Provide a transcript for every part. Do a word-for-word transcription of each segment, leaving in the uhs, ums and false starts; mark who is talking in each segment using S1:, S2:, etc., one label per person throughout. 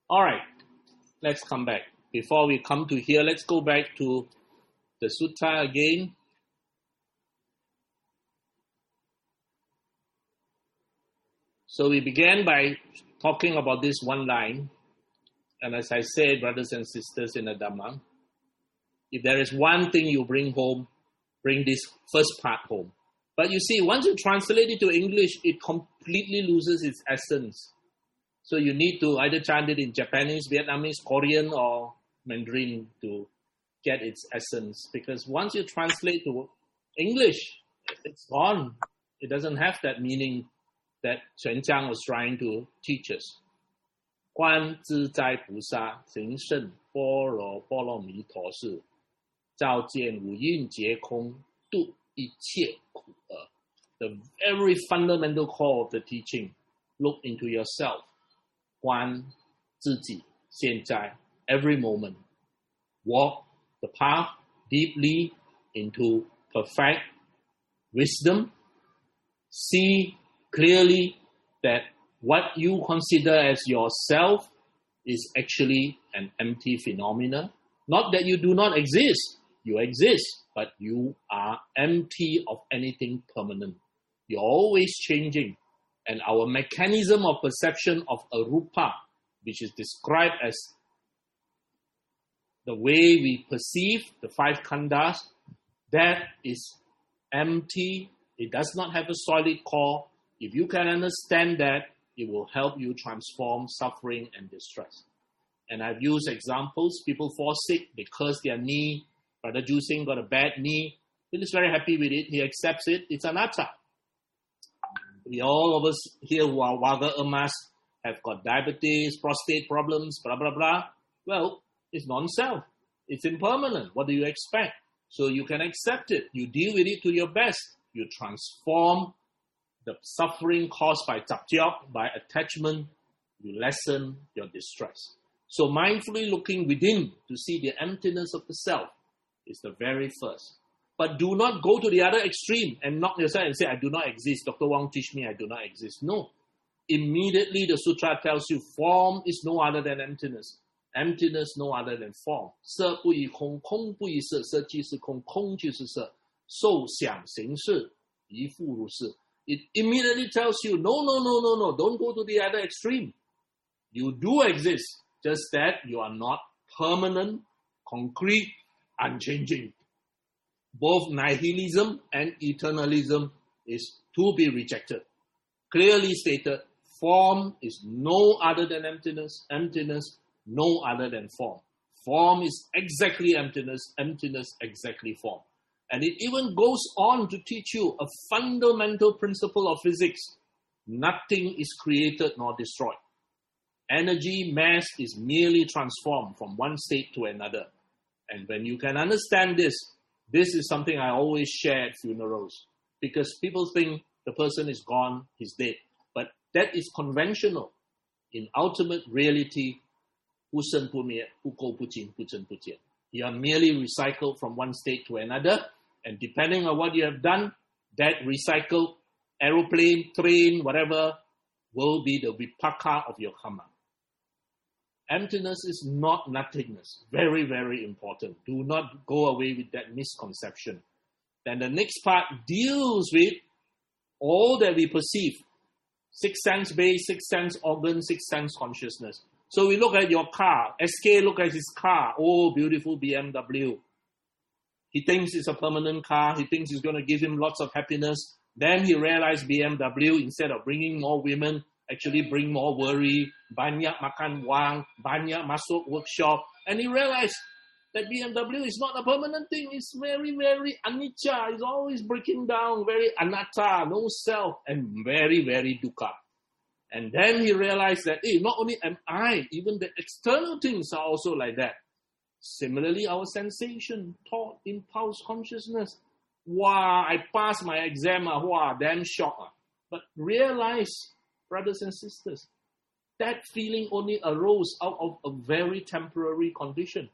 S1: All right, let's come back. Before we come to here, let's go back to the sutta again. So we began by talking about this one line. And as I said, brothers and sisters in the Dhamma, if there is one thing you bring home, bring this first part home. But you see, once you translate it to English, it completely loses its essence. So you need to either chant it in Japanese, Vietnamese, Korean, or Mandarin to get its essence. Because once you translate to English, it's gone. It doesn't have that meaning that Xuan Jiang was trying to teach us. 观自在菩萨行胜般若波罗蜜多时，照见五蕴皆空，度一切苦厄. The very fundamental core of the teaching, look into yourself. 观自己现在 every moment. Walk the path deeply into perfect wisdom. See clearly that what you consider as yourself is actually an empty phenomena. Not that you do not exist. You exist, but you are empty of anything permanent. You're always changing. And our mechanism of perception of arupa, which is described as the way we perceive the five khandhas, that is empty. It does not have a solid core. If you can understand that, it will help you transform suffering and distress. And I've used examples. People fall sick because their knee, Brother Ju Singh got a bad knee. He is very happy with it. He accepts it. It's anatta. We all of us here who are Vaga Emas have got diabetes, prostate problems, blah, blah, blah. Well, it's non-self. It's impermanent. What do you expect? So you can accept it. You deal with it to your best. You transform the suffering caused by taptiok, by attachment. You lessen your distress. So mindfully looking within to see the emptiness of the self is the very first. But do not go to the other extreme and knock yourself and say, I do not exist. Doctor Wong teach me I do not exist. No. Immediately the sutra tells you form is no other than emptiness. Emptiness no other than form. 色不异空，空不异色，色即是空，空就是色，受想行识，一复如是. It immediately tells you, no, no, no, no, no, don't go to the other extreme. You do exist, just that you are not permanent, concrete, unchanging. Both nihilism and eternalism is to be rejected. Clearly stated, form is no other than emptiness, emptiness no other than form. Form is exactly emptiness, emptiness exactly form. And it even goes on to teach you a fundamental principle of physics. Nothing is created nor destroyed. Energy, mass is merely transformed from one state to another. And when you can understand this, this is something I always share at funerals. Because people think the person is gone, he's dead. But that is conventional. In ultimate reality, 不生不灭，不垢不净，不增不减. You are merely recycled from one state to another. And depending on what you have done, that recycled aeroplane, train, whatever, will be the vipaka of your karma. Emptiness is not nothingness. Very, very important. Do not go away with that misconception. Then the next part deals with all that we perceive. Six sense base, six sense organ, six sense consciousness. So we look at your car. S K look at his car. Oh, beautiful B M W. He thinks it's a permanent car. He thinks it's going to give him lots of happiness. Then he realized B M W, instead of bringing more women, actually bring more worry. Banyak makan wang, banyak masuk workshop. And he realized that B M W is not a permanent thing. It's very, very anicca. It's always breaking down, very anatta, no self, and very, very dukkha. And then he realized that, hey, not only am I, even the external things are also like that. Similarly, our sensation, thought, impulse, consciousness. Wow, I passed my exam. Wow, damn shock. But realize, brothers and sisters, that feeling only arose out of a very temporary condition.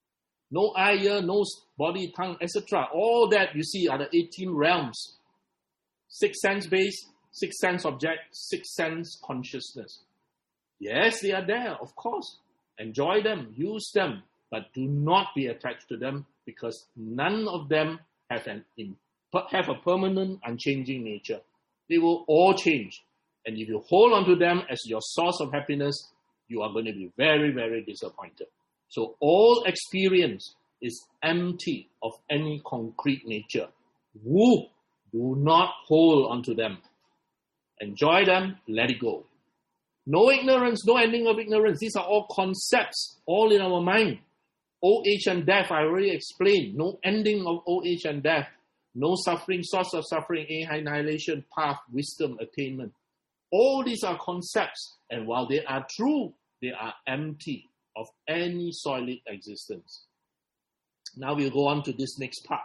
S1: No eye, ear, nose, body, tongue, et cetera. All that you see are the eighteen realms. Six sense base, six sense object, six sense consciousness. Yes, they are there, of course. Enjoy them, use them, but do not be attached to them, because none of them have an have a permanent, unchanging nature. They will all change. And if you hold on to them as your source of happiness, you are going to be very, very disappointed. So all experience is empty of any concrete nature. Woo! Do not hold on to them. Enjoy them, let it go. No ignorance, no ending of ignorance. These are all concepts, all in our mind. Old age and death, I already explained. No ending of old age and death. No suffering, source of suffering, annihilation, path, wisdom, attainment. All these are concepts, and while they are true, they are empty of any solid existence. Now we'll go on to this next part.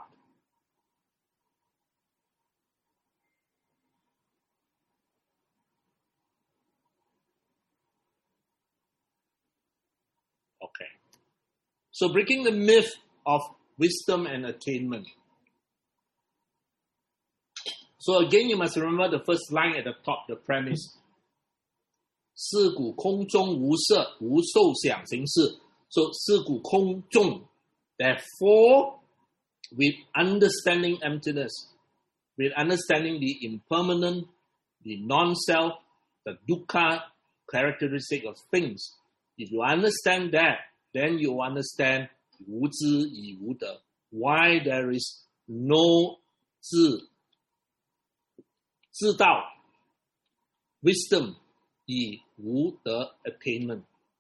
S1: Okay. So breaking the myth of wisdom and attainment. So again, you must remember the first line at the top, the premise. 是故空中无色，无受想行识. So 是故空中. Therefore, with understanding emptiness, with understanding the impermanent, the non-self, the dukkha characteristic of things, if you understand that, then you understand 无知以无得, why there is no 知, 知道, wisdom, 以无得 attainment.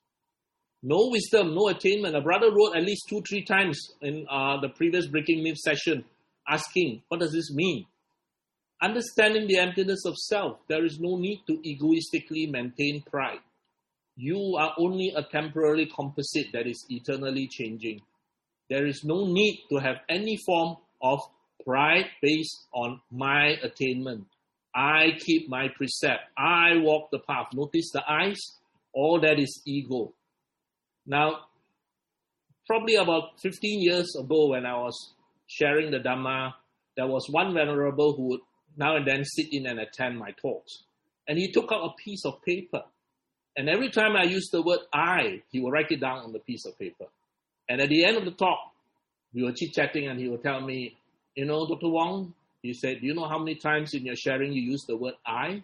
S1: No wisdom, no attainment. A brother wrote at least two, three times in uh, the previous Breaking Myth session asking, what does this mean? Understanding the emptiness of self, there is no need to egoistically maintain pride. You are only a temporary composite that is eternally changing. There is no need to have any form of pride based on my attainment. I keep my precept. I walk the path. Notice the eyes. All that is ego. Now, probably about fifteen years ago when I was sharing the Dhamma, there was one venerable who would now and then sit in and attend my talks. And he took out a piece of paper. And every time I used the word I, he would write it down on the piece of paper. And at the end of the talk, we were chit-chatting and he would tell me, you know, Doctor Wong, he said, do you know how many times in your sharing you use the word I?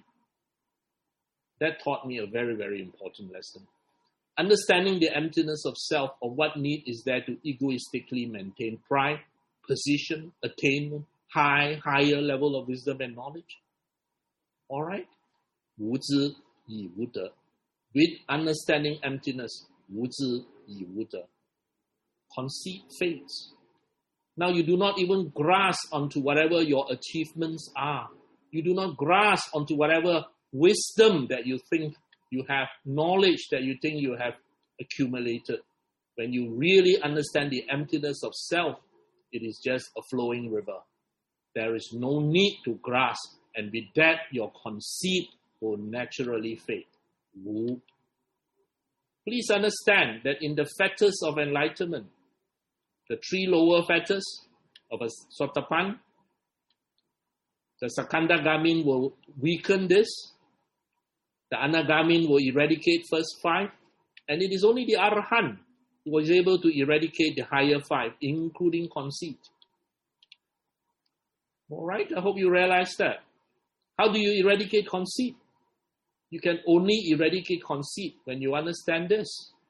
S1: That taught me a very, very important lesson. Understanding the emptiness of self, of what need is there to egoistically maintain pride, position, attainment, high, higher level of wisdom and knowledge. All right? 无知以无得. With understanding emptiness, 无知以无得. Conceit fades. Now you do not even grasp onto whatever your achievements are. You do not grasp onto whatever wisdom that you think you have, knowledge that you think you have accumulated. When you really understand the emptiness of self, it is just a flowing river. There is no need to grasp, and with that, your conceit will naturally fade. Wu. Please understand that in the fetters of enlightenment, the three lower fetters of a Sotapan, the Sakandagamin will weaken this. The Anagamin will eradicate first five. And it is only the Arahant who was able to eradicate the higher five, including conceit. All right, I hope you realize that. How do you eradicate conceit? You can only eradicate conceit when you understand this.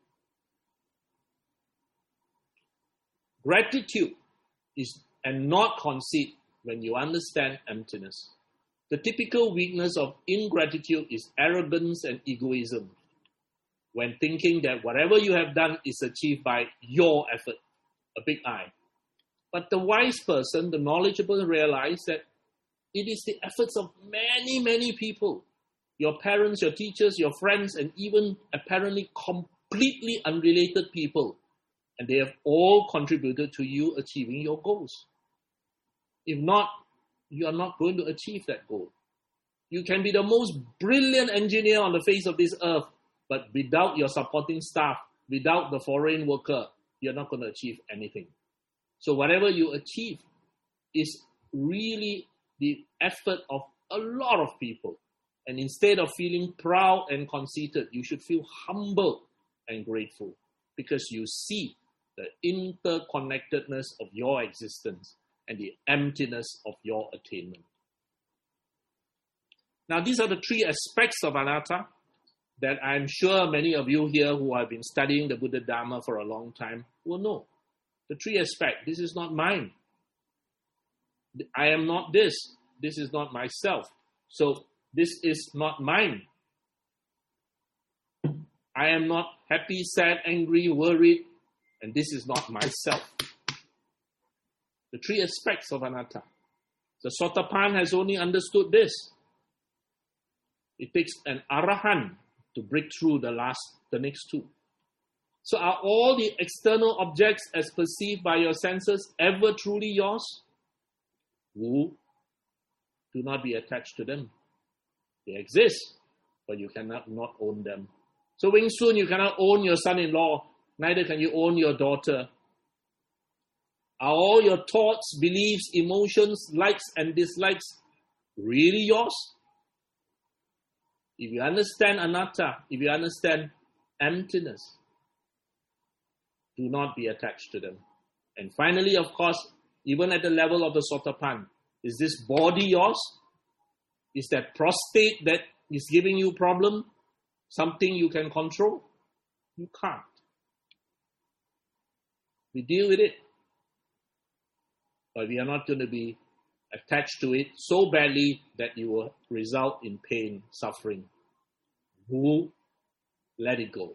S1: Gratitude is and not conceit when you understand emptiness. The typical weakness of ingratitude is arrogance and egoism, when thinking that whatever you have done is achieved by your effort, a big I. But the wise person, the knowledgeable, realize that it is the efforts of many, many people, your parents, your teachers, your friends, and even apparently completely unrelated people, and they have all contributed to you achieving your goals. If not, you are not going to achieve that goal. You can be the most brilliant engineer on the face of this earth, but without your supporting staff, without the foreign worker, you're not going to achieve anything. So whatever you achieve is really the effort of a lot of people. And instead of feeling proud and conceited, you should feel humble and grateful because you see the interconnectedness of your existence and the emptiness of your attainment. Now, these are the three aspects of anatta that I'm sure many of you here who have been studying the Buddha Dharma for a long time will know. The three aspects. This is not mine. I am not this. This is not myself. So this is not mine. I am not happy, sad, angry, worried, and this is not myself. The three aspects of anatta. The Sotapanna has only understood this. It takes an arahant to break through the last, the next two. So are all the external objects as perceived by your senses ever truly yours? Wu, do not be attached to them. They exist, but you cannot not own them. So Wing Sun, you cannot own your son-in-law, neither can you own your daughter. Are all your thoughts, beliefs, emotions, likes and dislikes really yours? If you understand anatta, if you understand emptiness, do not be attached to them. And finally, of course, even at the level of the Sotapanna, is this body yours? Is that prostate that is giving you problem something you can control? You can't. We deal with it. But we are not going to be attached to it so badly that you will result in pain, suffering. Who let it go.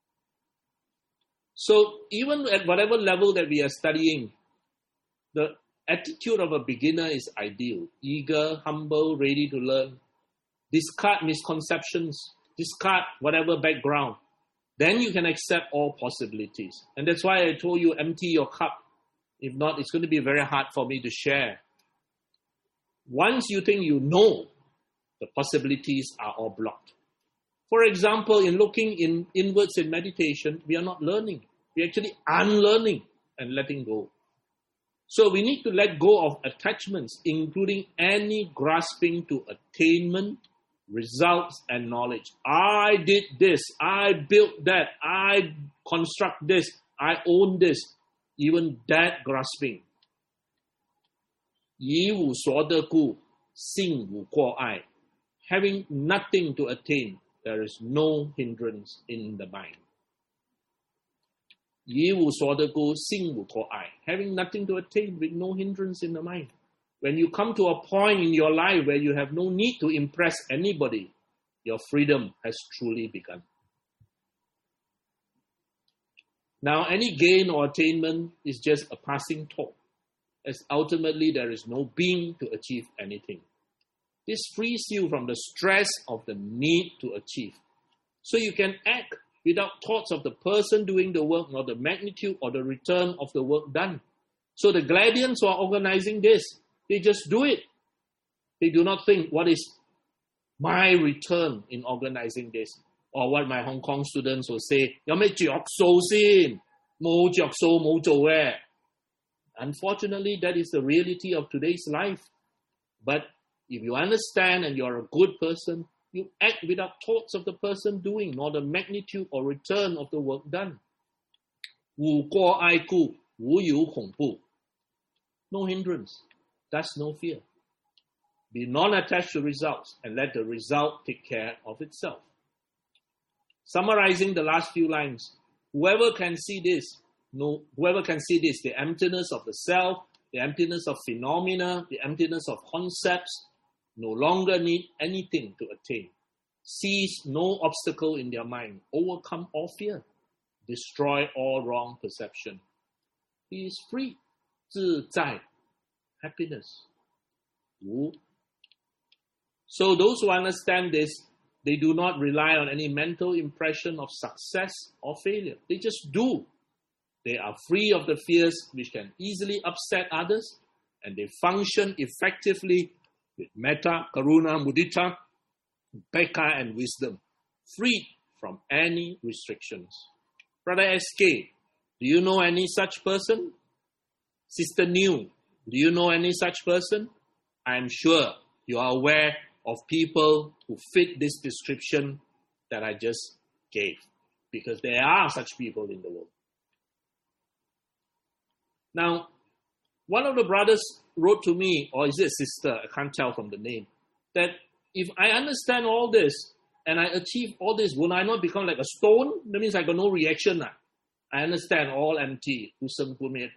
S1: So even at whatever level that we are studying, the attitude of a beginner is ideal. Eager, humble, ready to learn. Discard misconceptions. Discard whatever background. Then you can accept all possibilities. And that's why I told you empty your cup. If not, it's going to be very hard for me to share. Once you think you know, the possibilities are all blocked. For example, in looking in inwards in meditation, we are not learning. We are actually unlearning and letting go. So we need to let go of attachments, including any grasping to attainment, results, and knowledge. I did this. I built that. I construct this. I own this. Even that grasping. 以无所得故，性无过碍. Having nothing to attain, there is no hindrance in the mind. 以无所得故，性无过碍. Having nothing to attain with no hindrance in the mind. When you come to a point in your life where you have no need to impress anybody, your freedom has truly begun. Now, any gain or attainment is just a passing thought, as ultimately there is no being to achieve anything. This frees you from the stress of the need to achieve. So you can act without thoughts of the person doing the work, nor the magnitude or the return of the work done. So the Gladians who are organizing this, they just do it. They do not think, what is my return in organizing this? Or what my Hong Kong students will say, 有咩着數先？冇着數冇做嘅。Unfortunately, that is the reality of today's life. But if you understand and you're a good person, you act without thoughts of the person doing, nor the magnitude or return of the work done. 無過愛故，無有恐怖. No hindrance. That's no fear. Be non-attached to results and let the result take care of itself. Summarizing the last few lines, whoever can see this, no, whoever can see this, the emptiness of the self, the emptiness of phenomena, the emptiness of concepts, no longer need anything to attain. Sees no obstacle in their mind, overcome all fear, destroy all wrong perception. He is free, 自在, happiness. Wu. So those who understand this, they do not rely on any mental impression of success or failure. They just do. They are free of the fears which can easily upset others, and they function effectively with metta, karuna, mudita, upekkha, and wisdom, free from any restrictions. Brother S K, do you know any such person? Sister New, do you know any such person? I am sure you are aware of people who fit this description that I just gave, because there are such people in the world. Now, one of the brothers wrote to me, or is it a sister? I can't tell from the name, that if I understand all this and I achieve all this, will I not become like a stone? That means I got no reaction. Ah. I understand all empty. No,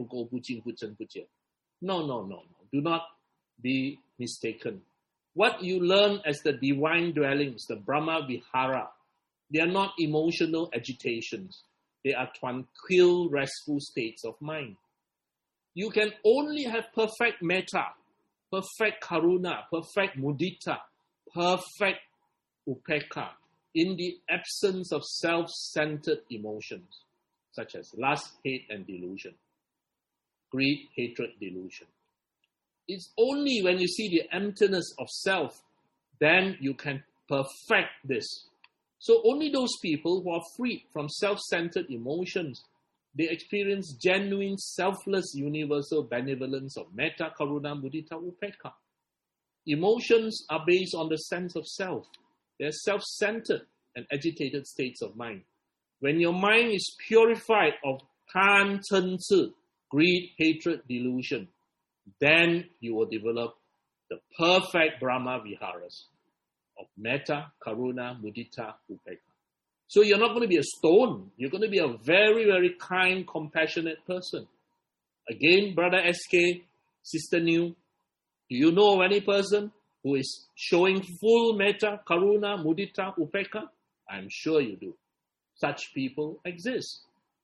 S1: no, no, no. Do not be mistaken. What you learn as the divine dwellings, the Brahma Vihara, they are not emotional agitations. They are tranquil, restful states of mind. You can only have perfect metta, perfect karuna, perfect mudita, perfect upekkha in the absence of self-centered emotions, such as lust, hate, and delusion. Greed, hatred, delusion. It's only when you see the emptiness of self, then you can perfect this. So only those people who are freed from self-centered emotions, they experience genuine, selfless, universal benevolence of metta, karuna, mudita, upekkha. Emotions are based on the sense of self. They're self-centered and agitated states of mind. When your mind is purified of tan, chen, ci, greed, hatred, delusion, then you will develop the perfect Brahma Viharas of metta, karuna, mudita, upekkha. So you're not going to be a stone. You're going to be a very, very kind, compassionate person. Again, Brother S K, Sister New, do you know of any person who is showing full metta, karuna, mudita, upekkha? I'm sure you do. Such people exist.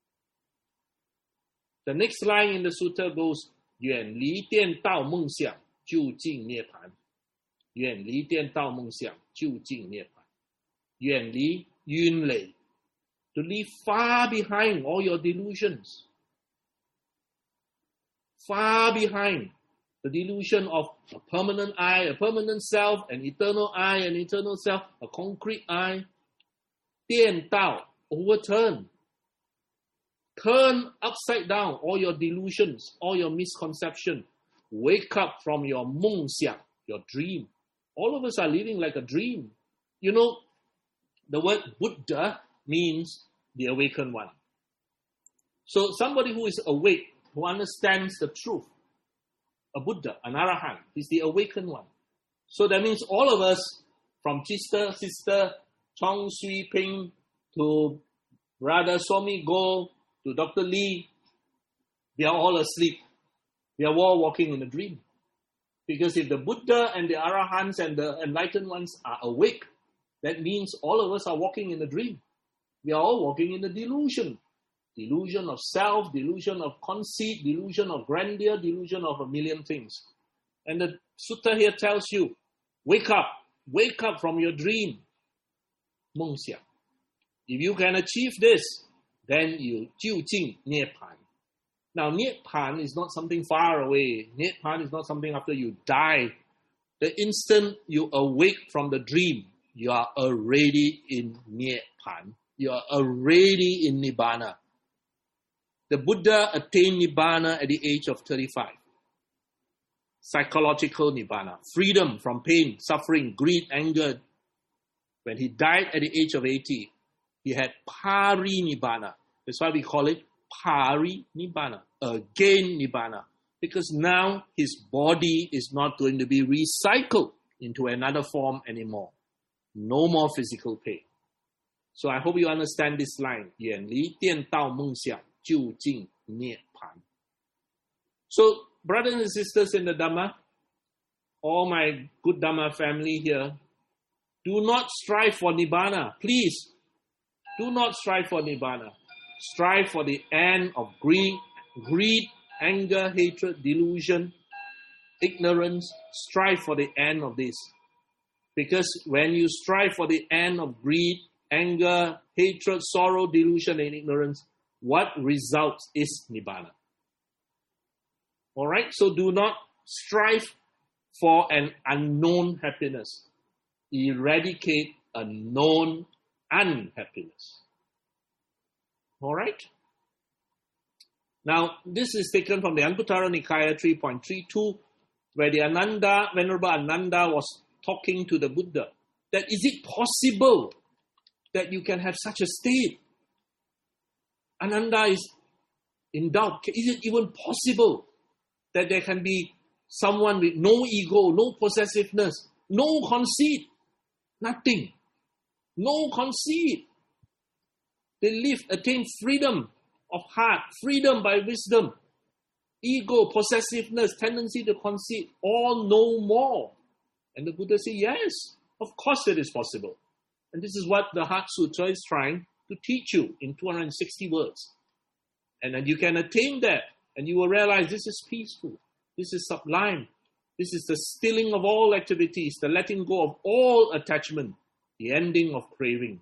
S1: The next line in the sutta goes, 远离颠倒梦想，就近涅槃。远离颠倒梦想，就近涅槃。远离晕累 to leave far behind all your delusions. Far behind the delusion of a permanent I, a permanent self, an eternal I, an eternal self, a concrete I. 颠倒, overturn. Turn upside down all your delusions, all your misconception. Wake up from your 梦想, your dream. All of us are living like a dream. You know, the word Buddha means the awakened one. So somebody who is awake, who understands the truth, a Buddha, an Arahant, is the awakened one. So that means all of us, from sister, sister Chong Sui Ping to Brother Somi Go to Doctor Lee, they are all asleep. They are all walking in a dream. Because if the Buddha and the Arahants and the enlightened ones are awake, that means all of us are walking in a dream. We are all walking in a delusion. Delusion of self, delusion of conceit, delusion of grandeur, delusion of a million things. And the sutta here tells you, wake up, wake up from your dream. 梦想. If you can achieve this, then you 就近涅槃. Now, Nibbana is not something far away. Nibbana is not something after you die. The instant you awake from the dream, you are already in Nibbana. You are already in Nibbana. The Buddha attained Nibbana at the age of thirty-five. Psychological Nibbana. Freedom from pain, suffering, greed, anger. When he died at the age of eighty, he had Pari Nibbana. That's why we call it Pari Nibbana. Again Nibbana. Because now his body is not going to be recycled into another form anymore. No more physical pain. So I hope you understand this line. 远离颠倒梦想，就近涅槃. So, brothers and sisters in the Dhamma, all my good Dhamma family here, do not strive for Nibbana. Please, do not strive for Nibbana. Strive for the end of greed, greed, anger, hatred, delusion, ignorance. Strive for the end of this. Because when you strive for the end of greed, anger, hatred, sorrow, delusion, and ignorance, what results is Nibbana. Alright, so do not strive for an unknown happiness. Eradicate a known unhappiness. Alright? Now, this is taken from the Anguttara Nikaya three point three two, where the Ananda, Venerable Ananda was talking to the Buddha, that is it possible that you can have such a state? Ananda is in doubt. Is it even possible that there can be someone with no ego, no possessiveness, no conceit, nothing, no conceit? They live, attain freedom of heart, freedom by wisdom, ego, possessiveness, tendency to conceit, all no more. And the Buddha said, yes, of course it is possible. And this is what the Heart Sutra is trying to teach you in two hundred sixty words. And then you can attain that, and you will realize this is peaceful, this is sublime, this is the stilling of all activities, the letting go of all attachment, the ending of craving.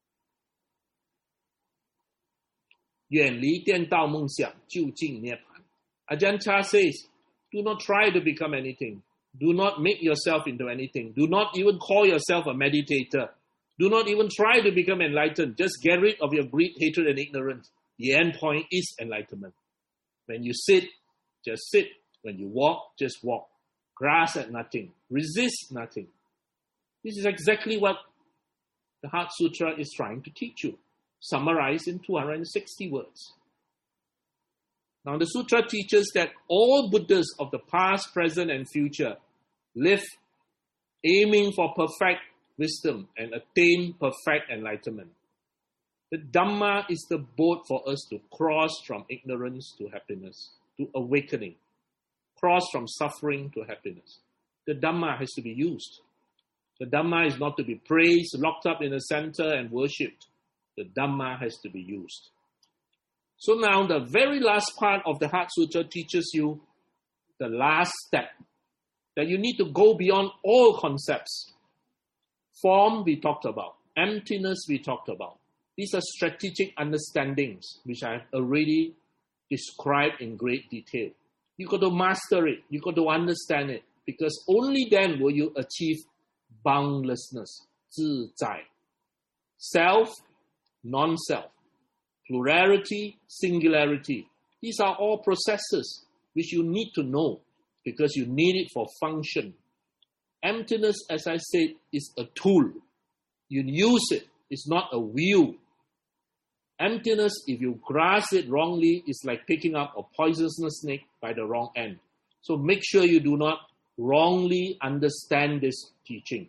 S1: 远离颠倒梦想，就近涅槃. Ajahn Chah says, do not try to become anything. Do not make yourself into anything. Do not even call yourself a meditator. Do not even try to become enlightened. Just get rid of your greed, hatred, and ignorance. The end point is enlightenment. When you sit, just sit. When you walk, just walk. Grasp at nothing. Resist nothing. This is exactly what the Heart Sutra is trying to teach you, summarized in two hundred sixty words. Now, the sutra teaches that all Buddhas of the past, present, and future live aiming for perfect wisdom and attain perfect enlightenment. The Dhamma is the boat for us to cross from ignorance to happiness, to awakening, cross from suffering to happiness. The Dhamma has to be used. The Dhamma is not to be praised, locked up in a center, and worshipped. The Dhamma has to be used. So now the very last part of the Heart Sutra teaches you the last step, that you need to go beyond all concepts. Form we talked about, emptiness we talked about. These are strategic understandings which I have already described in great detail. You got to master it, you got to understand it, because only then will you achieve boundlessness, 自在. Self, non-self. Plurality, singularity. These are all processes which you need to know because you need it for function. Emptiness, as I said, is a tool. You use it. It's not a wheel. Emptiness, if you grasp it wrongly, is like picking up a poisonous snake by the wrong end. So make sure you do not wrongly understand this teaching.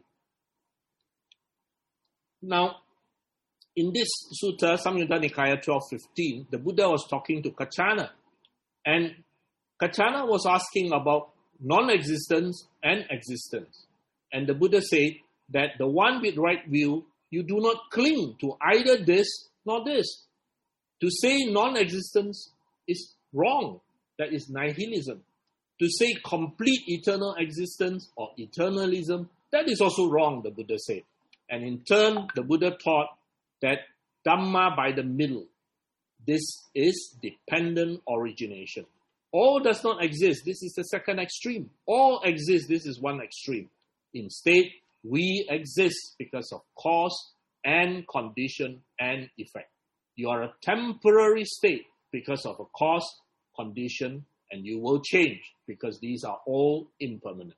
S1: Now, in this sutta, Samyutta Nikaya twelve fifteen, the Buddha was talking to Kachana. And Kachana was asking about non-existence and existence. And the Buddha said that the one with right view, you do not cling to either this nor this. To say non-existence is wrong. That is nihilism. To say complete eternal existence or eternalism, that is also wrong, the Buddha said. And in turn, the Buddha taught that Dhamma by the middle. This is dependent origination. All does not exist. This is the second extreme. All exist. This is one extreme. Instead, we exist because of cause and condition and effect. You are a temporary state because of a cause, condition, and you will change because these are all impermanent.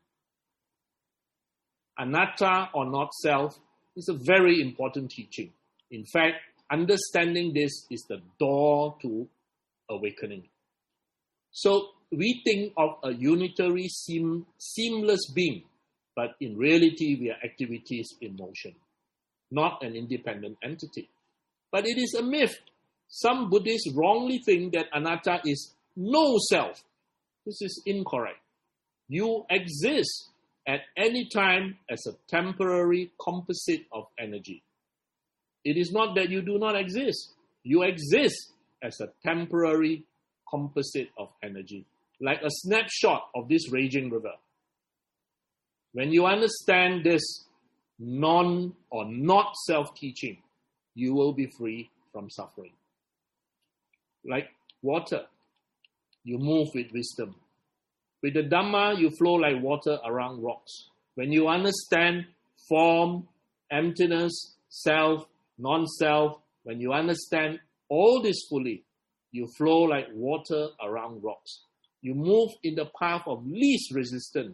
S1: Anatta or not self is a very important teaching. In fact, understanding this is the door to awakening. So we think of a unitary, seam, seamless being, but in reality, we are activities in motion, not an independent entity. But it is a myth. Some Buddhists wrongly think that anatta is no self. This is incorrect. You exist at any time as a temporary composite of energy. It is not that you do not exist. You exist as a temporary composite of energy, like a snapshot of this raging river. When you understand this non or not self-teaching, you will be free from suffering. Like water, you move with wisdom. With the Dhamma, you flow like water around rocks. When you understand form, emptiness, self, non-self, when you understand all this fully, you flow like water around rocks. You move in the path of least resistance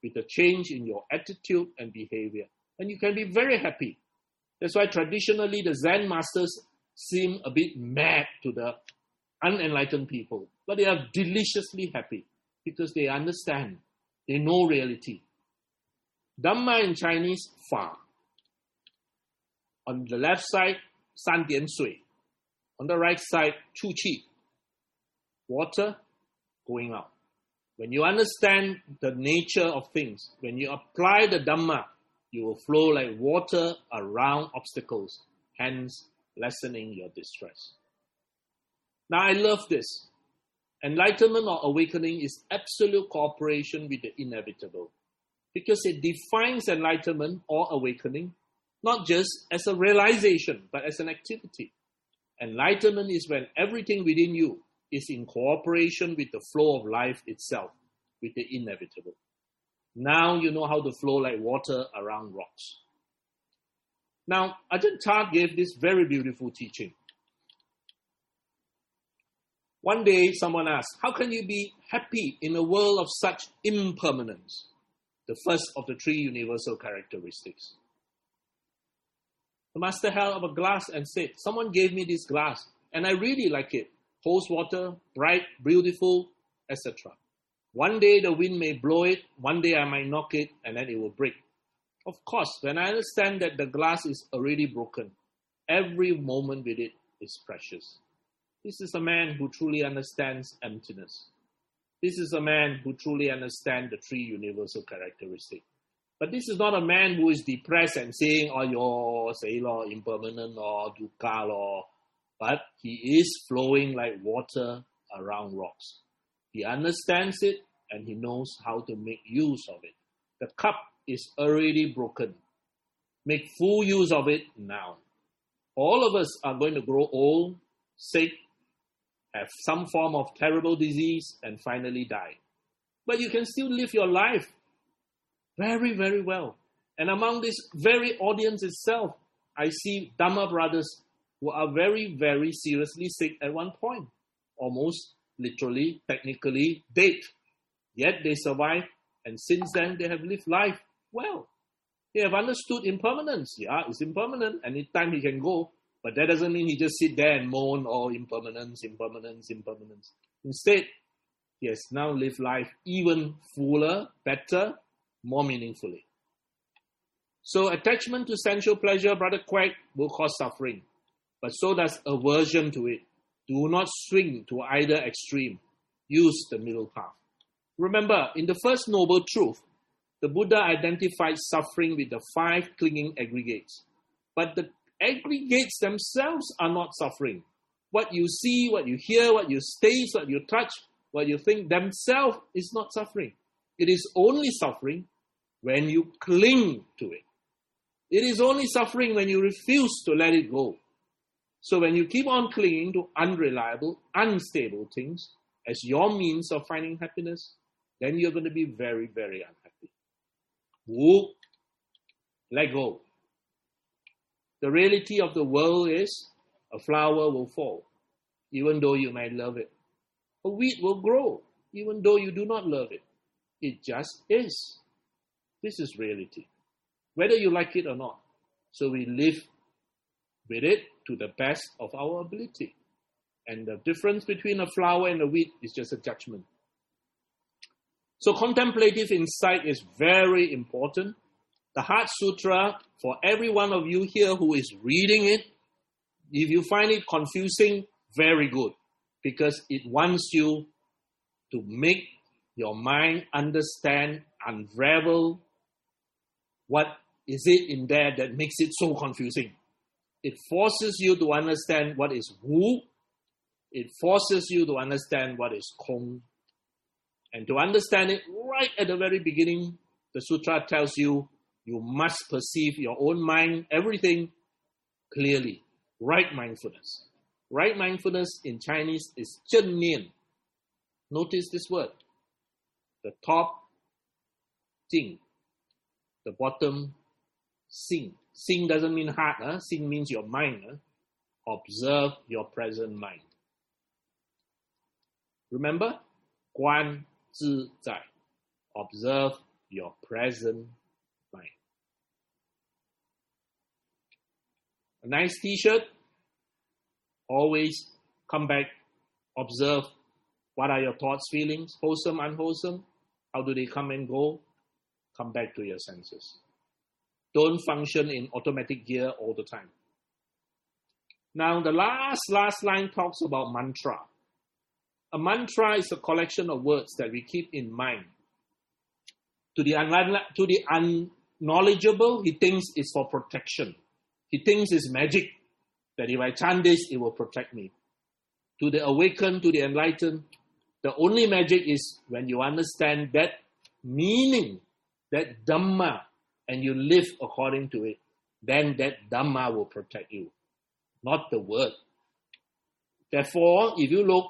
S1: with a change in your attitude and behavior. And you can be very happy. That's why traditionally the Zen masters seem a bit mad to the unenlightened people. But they are deliciously happy because they understand. They know reality. Dhamma in Chinese, Fa. On the left side, San Dian Sui. On the right side, Chu Qi. Water going out. When you understand the nature of things, when you apply the Dhamma, you will flow like water around obstacles, hence lessening your distress. Now I love this. Enlightenment or awakening is absolute cooperation with the inevitable, because it defines enlightenment or awakening not just as a realization, but as an activity. Enlightenment is when everything within you is in cooperation with the flow of life itself, with the inevitable. Now you know how to flow like water around rocks. Now, Ajahn Chah gave this very beautiful teaching. One day, someone asked, how can you be happy in a world of such impermanence? The first of the three universal characteristics. The master held up a glass and said, someone gave me this glass, and I really like it. Holds water, bright, beautiful, et cetera. One day the wind may blow it, one day I might knock it, and then it will break. Of course, when I understand that the glass is already broken, every moment with it is precious. This is a man who truly understands emptiness. This is a man who truly understands the three universal characteristics. But this is not a man who is depressed and saying, oh, you're, say, law, impermanent, or dukkha, or, but he is flowing like water around rocks. He understands it and he knows how to make use of it. The cup is already broken. Make full use of it now. All of us are going to grow old, sick, have some form of terrible disease, and finally die. But you can still live your life very, very well. And among this very audience itself, I see Dhamma brothers who are very, very seriously sick at one point. Almost literally, technically dead. Yet they survive, and since then they have lived life well. They have understood impermanence. Yeah, it's impermanent. Anytime he can go. But that doesn't mean he just sit there and moan, oh, impermanence, impermanence, impermanence. Instead, he has now lived life even fuller, better, more meaningfully. So attachment to sensual pleasure, Brother Quack, will cause suffering. But so does aversion to it. Do not swing to either extreme. Use the middle path. Remember, in the first noble truth, the Buddha identified suffering with the five clinging aggregates. But the aggregates themselves are not suffering. What you see, what you hear, what you taste, what you touch, what you think themselves is not suffering. It is only suffering when you cling to it. It is only suffering when you refuse to let it go. So when you keep on clinging to unreliable, unstable things as your means of finding happiness, then you're going to be very, very unhappy. Whoop. Let go. The reality of the world is a flower will fall, even though you might love it. A weed will grow, even though you do not love it. It just is. This is reality, whether you like it or not. So we live with it to the best of our ability. And the difference between a flower and a weed is just a judgment. So contemplative insight is very important. The Heart Sutra, for every one of you here who is reading it, if you find it confusing, very good. Because it wants you to make your mind understand, unravel what is it in there that makes it so confusing. It forces you to understand what is Wu. It forces you to understand what is Kong. And to understand it right at the very beginning, the sutra tells you you must perceive your own mind, everything clearly. Right mindfulness. Right mindfulness in Chinese is 正念. Notice this word. The top, 静. The bottom, 心. 心 doesn't mean heart. Huh? 心 means your mind. Huh? Observe your present mind. Remember? 观自在. Observe your present mind. A nice t-shirt, always come back, observe what are your thoughts, feelings, wholesome, unwholesome, how do they come and go? Come back to your senses. Don't function in automatic gear all the time. Now, the last, last line talks about mantra. A mantra is a collection of words that we keep in mind. To the, un- to the unknowledgeable, he thinks it's for protection. He thinks it's magic, that if I chant this, it will protect me. To the awakened, to the enlightened, the only magic is when you understand that meaning, that Dhamma, and you live according to it, then that Dhamma will protect you, not the word. Therefore, if you look,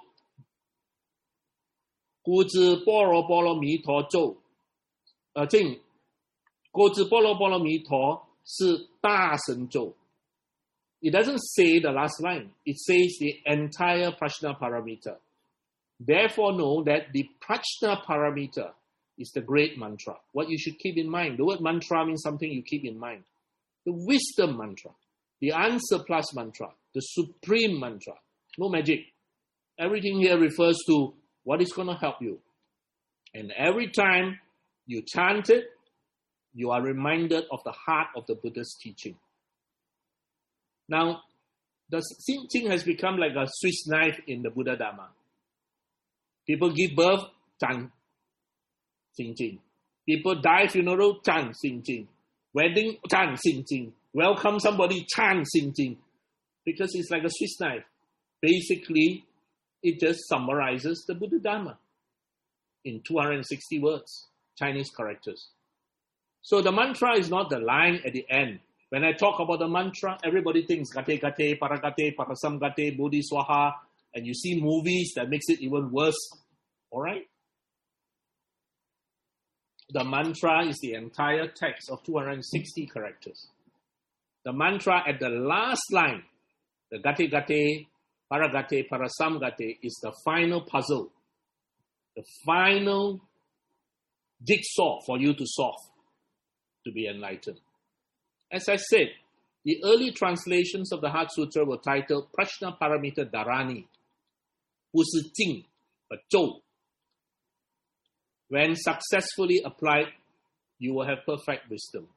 S1: 故知般若波罗蜜多咒，呃，这故知般若波罗蜜多是大神咒。It doesn't say the last line. It says the entire Prajna Paramita. Therefore, know that the Prajna Paramita is the great mantra. What you should keep in mind. The word mantra means something you keep in mind. The wisdom mantra, the answer plus mantra, the supreme mantra. No magic. Everything here refers to what is going to help you. And every time you chant it, you are reminded of the heart of the Buddha's teaching. Now, the Xing Jing has become like a Swiss knife in the Buddha Dharma. People give birth, chant Xing Jing. People die funeral, chant Xing Jing. Wedding, chant Xing Jing. Welcome somebody, chant Xing Jing. Because it's like a Swiss knife. Basically, it just summarizes the Buddha Dharma in two hundred sixty words, Chinese characters. So the mantra is not the line at the end. When I talk about the mantra, everybody thinks gate gate, paragate, parasam gate, bodhi swaha, and you see movies that makes it even worse. All right? The mantra is the entire text of two hundred sixty characters. The mantra at the last line, the gate gate, paragate, parasam gate, is the final puzzle, the final jigsaw for you to solve to be enlightened. As I said, the early translations of the Heart Sutra were titled Prajna Paramita Dharani, 不是静, but 咒. When successfully applied, you will have perfect wisdom.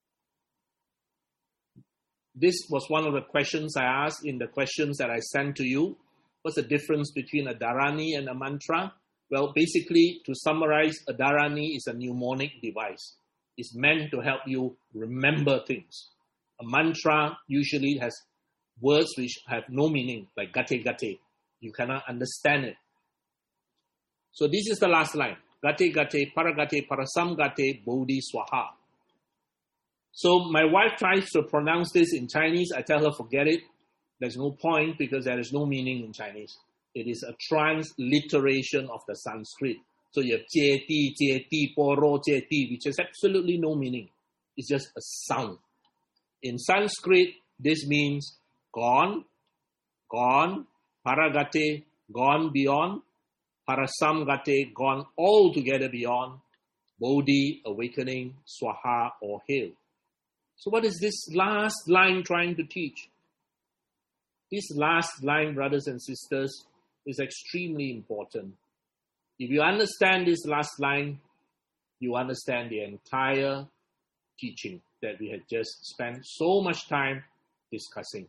S1: This was one of the questions I asked in the questions that I sent to you. What's the difference between a dharani and a mantra? Well, basically, to summarize, a dharani is a mnemonic device. It's meant to help you remember things. A mantra usually has words which have no meaning, like gate gate. You cannot understand it. So this is the last line. Gate gate, paragate, parasam gate, bodhi swaha. So my wife tries to pronounce this in Chinese. I tell her, forget it. There's no point because there is no meaning in Chinese. It is a transliteration of the Sanskrit. So you have jie di, jie di, poro, jie di, which has absolutely no meaning. It's just a sound. In Sanskrit, this means gone, gone, paragate, gone beyond, parasamgate, gone altogether beyond, bodhi, awakening, swaha, or hail. So what is this last line trying to teach? This last line, brothers and sisters, is extremely important. If you understand this last line, you understand the entire teaching that we had just spent so much time discussing.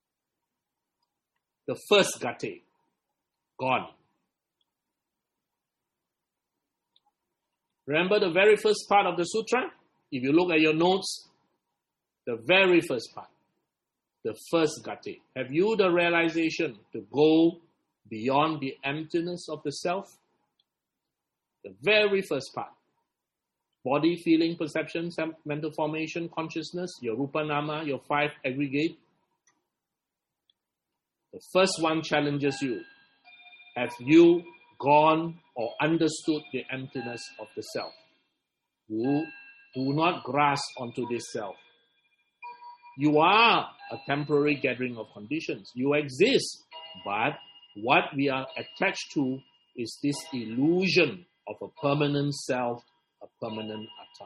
S1: The first gate, gone. Remember the very first part of the sutra? If you look at your notes, the very first part, the first gate. Have you the realization to go beyond the emptiness of the self? The very first part. Body, feeling, perception, mental formation, consciousness, your rupa nama, your five aggregate. The first one challenges you. Have you gone or understood the emptiness of the self? You do not grasp onto this self. You are a temporary gathering of conditions. You exist, but what we are attached to is this illusion of a permanent self, a permanent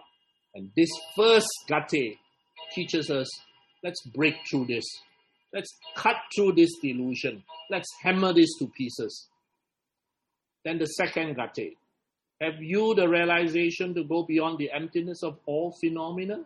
S1: And this first gate teaches us, let's break through this. Let's cut through this delusion. Let's hammer this to pieces. Then the second gate. Have you the realization to go beyond the emptiness of all phenomena?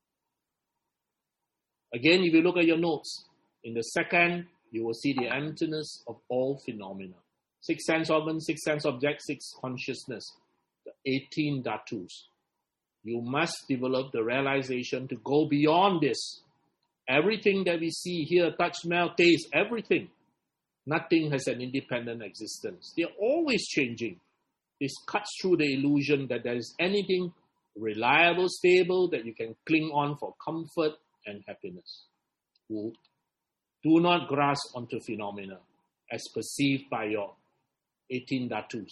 S1: Again, if you look at your notes, in the second, you will see the emptiness of all phenomena. Six sense organs, six sense objects, six consciousness. The eighteen dhatus. You must develop the realization to go beyond this. Everything that we see, hear, touch, smell, taste, everything. Nothing has an independent existence. They're always changing. This cuts through the illusion that there is anything reliable, stable, that you can cling on for comfort and happiness. Who do not grasp onto phenomena as perceived by your eighteen dhatus.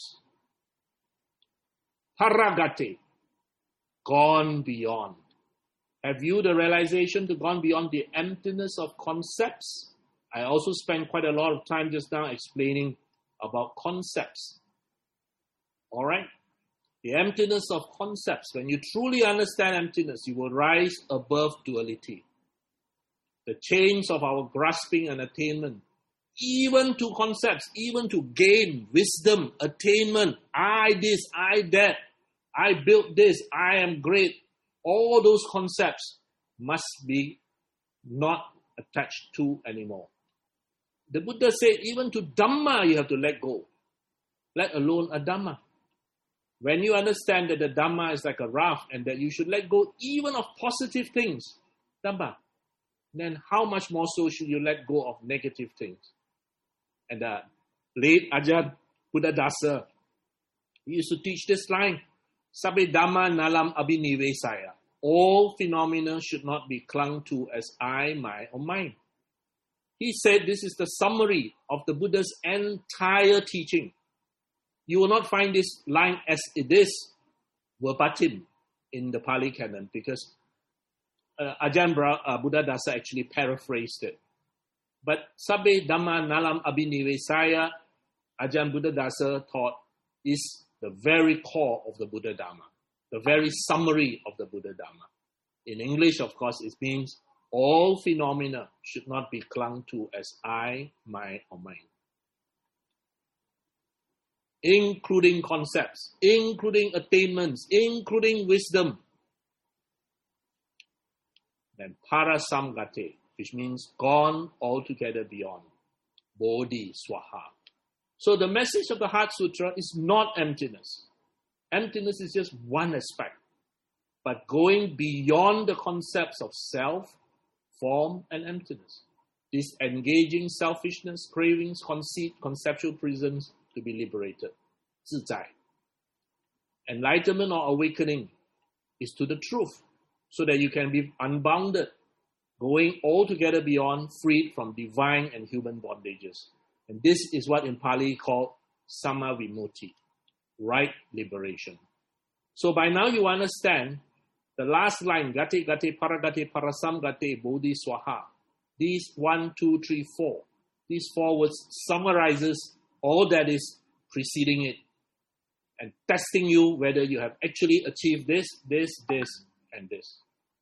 S1: Paragate, gone beyond. Have you the realization to gone beyond the emptiness of concepts? I also spent quite a lot of time just now explaining about concepts. All right? The emptiness of concepts. When you truly understand emptiness, you will rise above duality. The chains of our grasping and attainment, even to concepts, even to gain wisdom, attainment, I this, I that, I built this, I am great. All those concepts must be not attached to anymore. The Buddha said even to Dhamma you have to let go, let alone a Dhamma. When you understand that the Dhamma is like a raft and that you should let go even of positive things, Dhamma, then how much more so should you let go of negative things? And the late Ajahn Buddhadasa, he used to teach this line, Sabbe Dhamma nalam abhinivesaya. All phenomena should not be clung to as I, my, or mine. He said this is the summary of the Buddha's entire teaching. You will not find this line as it is verbatim in the Pali Canon because uh, Ajahn Bra- uh, Buddhadasa actually paraphrased it. But Sabbe Dhamma nalam abhinivesaya, Ajahn Buddhadasa taught, is the very core of the Buddha Dhamma, the very summary of the Buddha Dhamma. In English, of course, it means all phenomena should not be clung to as I, my, or mine. Including concepts, including attainments, including wisdom. Then parasamgate, which means gone altogether beyond. Bodhi swaha. So the message of the Heart Sutra is not emptiness. Emptiness is just one aspect. But going beyond the concepts of self, form, and emptiness. Disengaging selfishness, cravings, conceit, conceptual prisons to be liberated. 自在. Enlightenment or awakening is to the truth, so that you can be unbounded, going altogether beyond, freed from divine and human bondages. And this is what in Pali called Sama Vimutti, right liberation. So by now you understand the last line, Gate Gate Paragate Parasam Gate Bodhi Swaha. These one, two, three, four. These four words summarizes all that is preceding it and testing you whether you have actually achieved this, this, this, and this.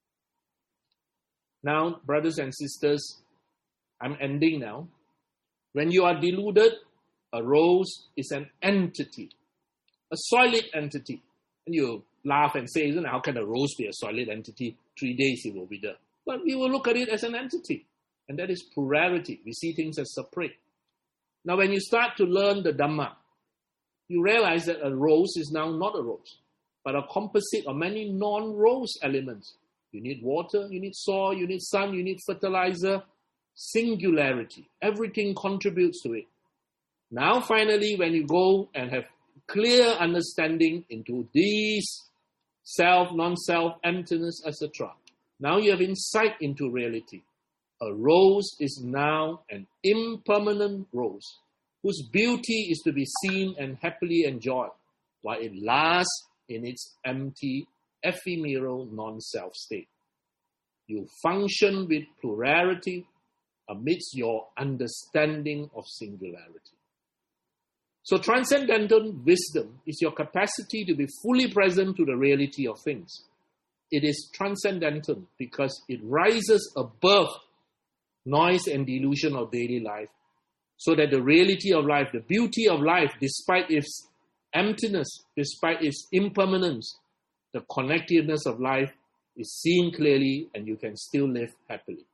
S1: Now, brothers and sisters, I'm ending now. When you are deluded, a rose is an entity, a solid entity. And you laugh and say, isn't it, how can a rose be a solid entity? Three days it will be there. But we will look at it as an entity. And that is plurality. We see things as separate. Now, when you start to learn the Dhamma, you realize that a rose is now not a rose, but a composite of many non-rose elements. You need water, you need soil, you need sun, you need fertilizer. Singularity. Everything contributes to it. Now, finally, when you go and have clear understanding into these self, non-self, emptiness, et cetera, now you have insight into reality. A rose is now an impermanent rose, whose beauty is to be seen and happily enjoyed, while it lasts in its empty, ephemeral, non-self state. You function with plurality amidst your understanding of singularity. So transcendental wisdom is your capacity to be fully present to the reality of things. It is transcendental because it rises above noise and delusion of daily life, so that the reality of life, the beauty of life, despite its emptiness, despite its impermanence, the connectiveness of life is seen clearly and you can still live happily.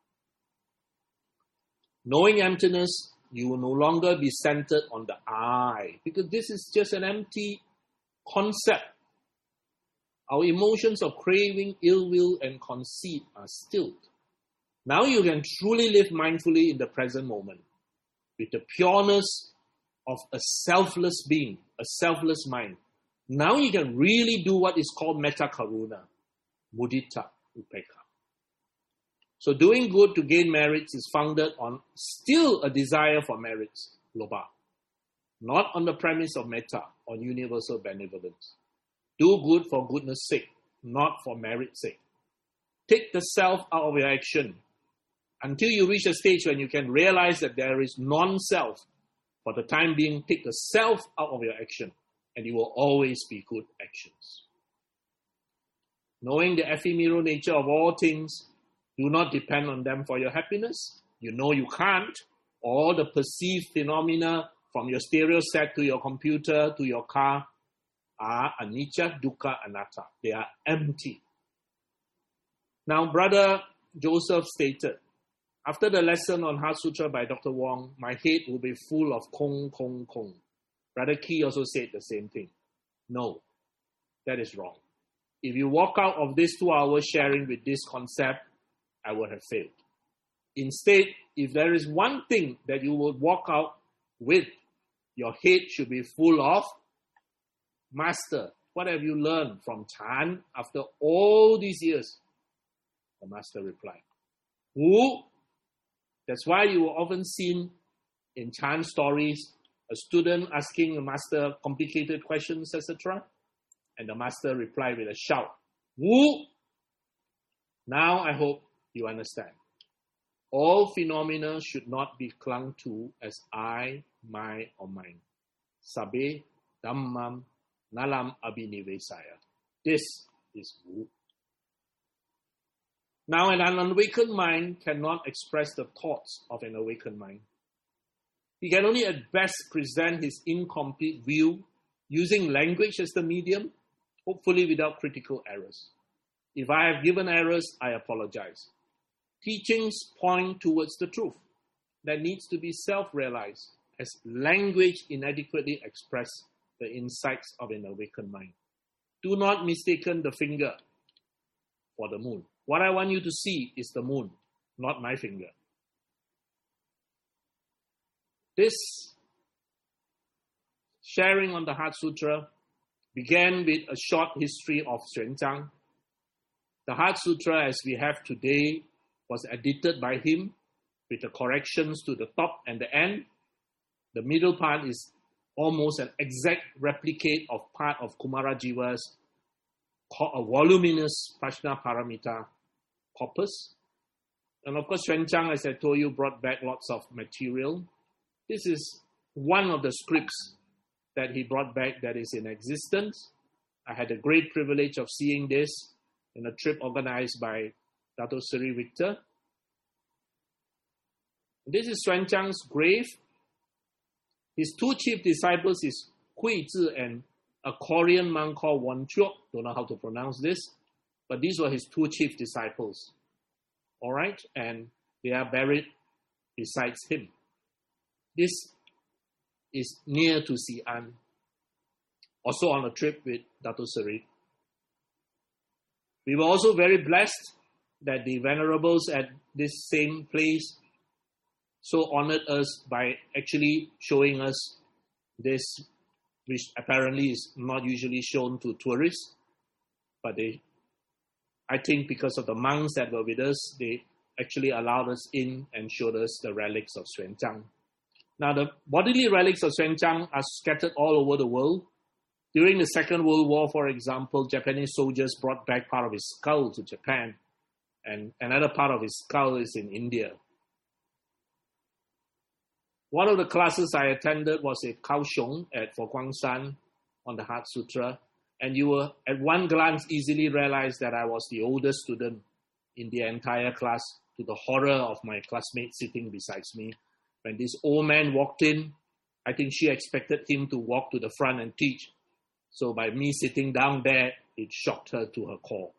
S1: Knowing emptiness, you will no longer be centered on the I, because this is just an empty concept. Our emotions of craving, ill will, and conceit are stilled. Now you can truly live mindfully in the present moment with the pureness of a selfless being, a selfless mind. Now you can really do what is called metta karuna, mudita upekkha. So doing good to gain merits is founded on still a desire for merits, lobha, not on the premise of metta, on universal benevolence. Do good for goodness sake, not for merit's sake. Take the self out of your action until you reach a stage when you can realize that there is non-self. For the time being, take the self out of your action, and it will always be good actions. Knowing the ephemeral nature of all things, do not depend on them for your happiness. You know you can't. All the perceived phenomena, from your stereo set to your computer to your car, are anicca, dukkha, anatta. They are empty. Now, Brother Joseph stated, after the lesson on Heart Sutra by Doctor Wong, my head will be full of kong, kong, kong. Brother Key also said the same thing. No, that is wrong. If you walk out of this two hours sharing with this concept, I would have failed. Instead, if there is one thing that you will walk out with, your head should be full of, Master, what have you learned from Chan after all these years? The Master replied, Wu. That's why you will often seen in Chan stories, a student asking the Master complicated questions, et cetera. And the Master replied with a shout, Wu. Now I hope you understand. All phenomena should not be clung to as I, my, or mine. Sabe dhammam nalam abhinivesaya. This is Wu. Now, an unawakened mind cannot express the thoughts of an awakened mind. He can only at best present his incomplete view using language as the medium, hopefully without critical errors. If I have given errors, I apologize. Teachings point towards the truth that needs to be self-realized as language inadequately express the insights of an awakened mind. Do not mistaken the finger for the moon. What I want you to see is the moon, not my finger. This sharing on the Heart Sutra began with a short history of Xuanzang. The Heart Sutra as we have today was edited by him with the corrections to the top and the end. The middle part is almost an exact replicate of part of Kumarajiva's a voluminous Prajna Paramita corpus. And of course, Xuanzang, as I told you, brought back lots of material. This is one of the scripts that he brought back that is in existence. I had the great privilege of seeing this in a trip organized by Dato Sri Victor. This is Xuanzang's grave. His two chief disciples is Hui Zhi and a Korean monk called Won Chok. Don't know how to pronounce this, but these were his two chief disciples. All right, and they are buried besides him. This is near to Xi'an, also on a trip with Dato Sri. We were also very blessed that the venerables at this same place so honored us by actually showing us this, which apparently is not usually shown to tourists, but they, I think because of the monks that were with us, they actually allowed us in and showed us the relics of Xuanzang. Now, the bodily relics of Xuanzang are scattered all over the world. During the Second World War, for example, Japanese soldiers brought back part of his skull to Japan, and another part of his skull is in India. One of the classes I attended was at Kaohsiung at Fo Guangshan on the Heart Sutra, And you will, at one glance, easily realize that I was the oldest student in the entire class, to the horror of my classmate sitting beside me. When this old man walked in, I think she expected him to walk to the front and teach. So by me sitting down there, it shocked her to her core.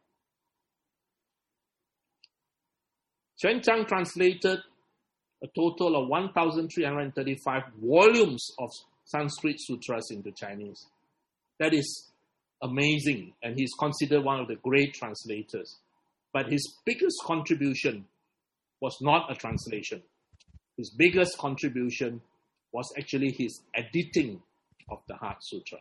S1: Xuan Zang translated a total of one thousand three hundred thirty-five volumes of Sanskrit sutras into Chinese. That is amazing, and he's considered one of the great translators. But his biggest contribution was not a translation. His biggest contribution was actually his editing of the Heart Sutra.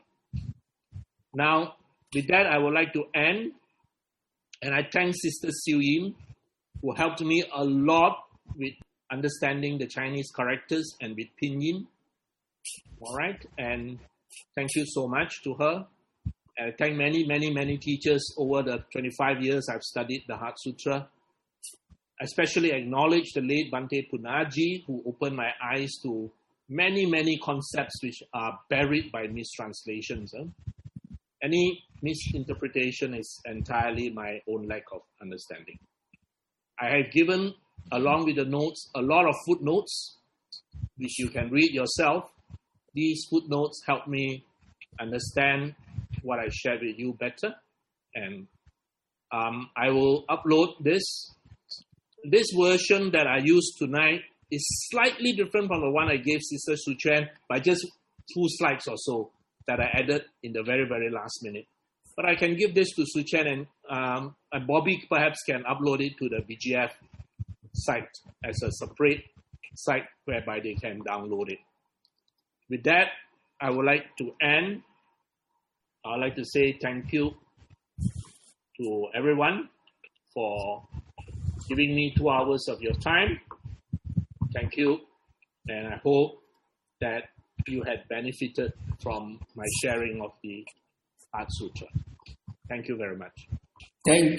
S1: Now, with that, I would like to end, and I thank Sister Siu Yin, who helped me a lot with understanding the Chinese characters and with pinyin. All right, and thank you so much to her. I thank many, many, many teachers over the twenty-five years I've studied the Heart Sutra. I especially acknowledge the late Bhante Punaji, who opened my eyes to many, many concepts which are buried by mistranslations. Huh? Any misinterpretation is entirely my own lack of understanding. I have given, along with the notes, a lot of footnotes, which you can read yourself. These footnotes help me understand what I shared with you better. And um, I will upload this. This version that I used tonight is slightly different from the one I gave Sister Su Chen by just two slides or so that I added in the very, very last minute. But I can give this to Su Chen, and, um, and Bobby perhaps can upload it to the B G F site as a separate site whereby they can download it. With that, I would like to end. I would like to say thank you to everyone for giving me two hours of your time. Thank you, and I hope that you had benefited from my sharing of the Heart Sutra. Thank you very much.
S2: Thank